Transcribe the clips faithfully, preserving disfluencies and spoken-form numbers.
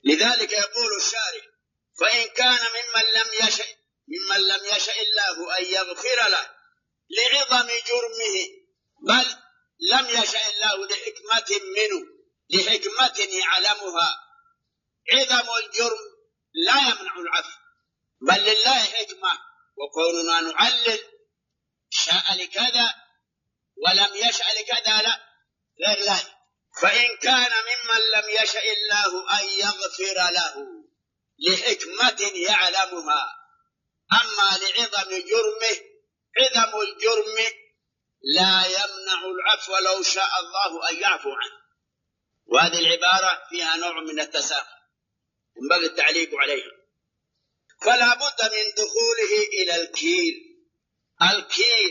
لذلك يقول الشارع: فإن كان ممن لم يشأ ممن لم يشأ الله أن يغفر له لعظم جرمه، بل لم يشأ الله لحكمة منه لحكمة يعلمها. عظم الجرم لا يمنع العفو، بل لله حكمة، وكوننا نعلل شاء لكذا ولم يشأ لكذا لا غير ذلك. فإن كان ممن لم يشأ الله أن يغفر له لحكمة يعلمها، أما لعظم جرمه عظم الجرم لا يمنع العفو لو شاء الله أن يعفو عنه. وهذه العبارة فيها نوع من التساهل ينبغي التعليق عليها. فلا بد من دخوله إلى الكير الكير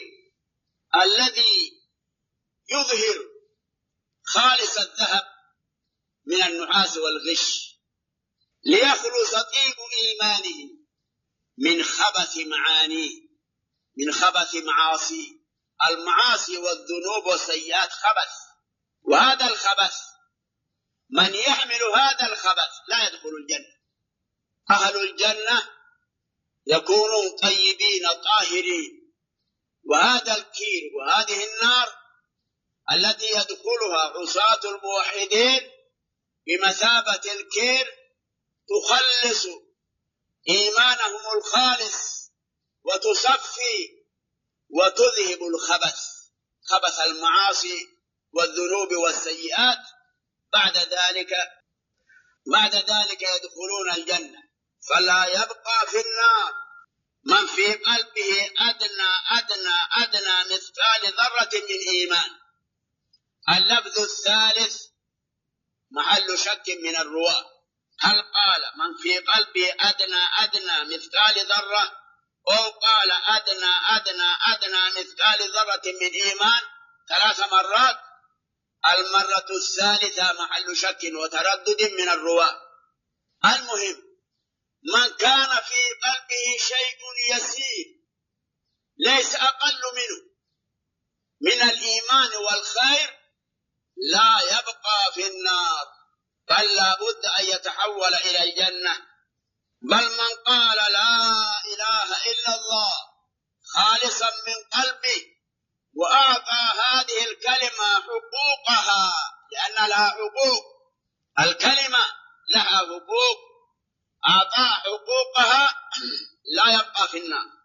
الذي يظهر خالص الذهب من النحاس والغش، ليخلص طيب إيمانه من خبث معانيه من خبث معاصيه. المعاصي والذنوب والسيئات خبث، وهذا الخبث من يحمل هذا الخبث لا يدخل الجنة. أهل الجنة يكونون طيبين طاهرين، وهذا الكير وهذه النار التي يدخلها عصاة الموحدين بمثابة الكير تخلص إيمانهم الخالص وتصفي وتذهب الخبث خبث المعاصي والذنوب والسيئات. بعد ذلك بعد ذلك يدخلون الجنة، فلا يبقى في النار من في قلبه أدنى أدنى أدنى مثقال ذرة من إيمان. اللفظ الثالث محل شك من الرواة، هل قال من في قلبه أدنى أدنى مثقال ذرة، أو قال أدنى أدنى أدنى مثقال ذرة من إيمان ثلاث مرات؟ المرة الثالثة محل شك وتردد من الرواة. المهم من كان في قلبه شيء يسير ليس أقل منه من الإيمان والخير لا يبقى في النار، بل لا بد أن يتحول إلى الجنة. بل من قال لا إله إلا الله خالصا من قلبه وأعطى هذه الكلمة حقوقها، لأن لها حقوق، الكلمة لها حقوق، أعطى حقوقها لا يبقى في النار.